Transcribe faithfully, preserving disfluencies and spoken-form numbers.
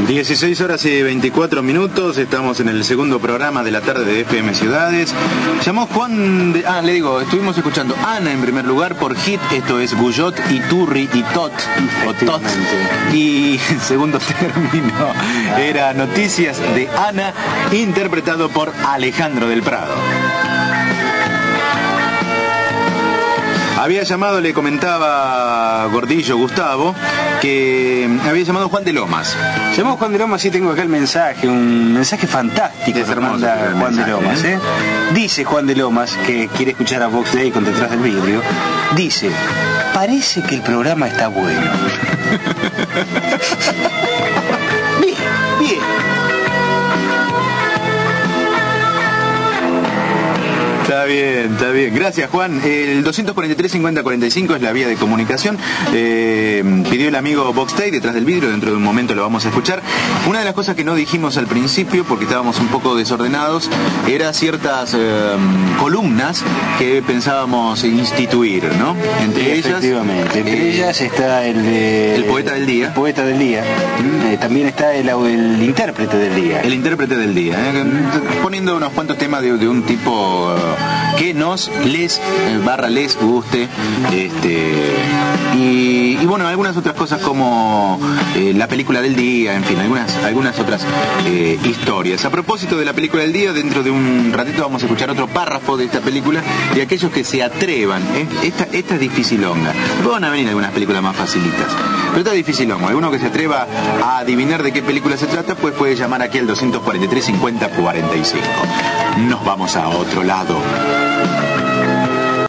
dieciséis horas y veinticuatro minutos, estamos en el segundo programa de la tarde de F M Ciudades. Llamó Juan de... Ah, le digo, estuvimos escuchando Ana en primer lugar por Hit, esto es Guyot, Iturri y Tot, o Tot. Y en segundo término era Noticias de Ana, interpretado por Alejandro del Prado. Había llamado, le comentaba Gordillo Gustavo, que había llamado Juan de Lomas. Llamó Juan de Lomas y tengo acá el mensaje, un mensaje fantástico que manda Juan de Lomas. ¿eh? Dice Juan de Lomas, que quiere escuchar a Vox Day con Detrás del Vidrio, dice, parece que el programa está bueno. Bien, bien. Está bien, está bien. Gracias, Juan. El doscientos cuarenta y tres, cincuenta, cuarenta y cinco es la vía de comunicación. Eh, pidió el amigo Boxtay Detrás del Vidrio, dentro de un momento lo vamos a escuchar. Una de las cosas que no dijimos al principio, porque estábamos un poco desordenados, era ciertas eh, columnas que pensábamos instituir, ¿no? Entre ellas... Efectivamente. Entre eh, ellas está el de... El poeta del día. El poeta del día. ¿Mm? Eh, también está el, el intérprete del día. El intérprete del día. ¿eh? Poniendo unos cuantos temas de, de un tipo... que nos les barra les guste, este y, y bueno, algunas otras cosas como eh, la película del día, en fin, algunas algunas otras eh, historias. A propósito de la película del día, dentro de un ratito vamos a escuchar otro párrafo de esta película y aquellos que se atrevan, ¿eh? esta, esta es dificilonga, van a venir algunas películas más facilitas, pero esta es dificilonga. Alguno que se atreva a adivinar de qué película se trata, pues puede llamar aquí al doscientos cuarenta y tres, cincuenta, cuarenta y cinco. Nos vamos a otro lado.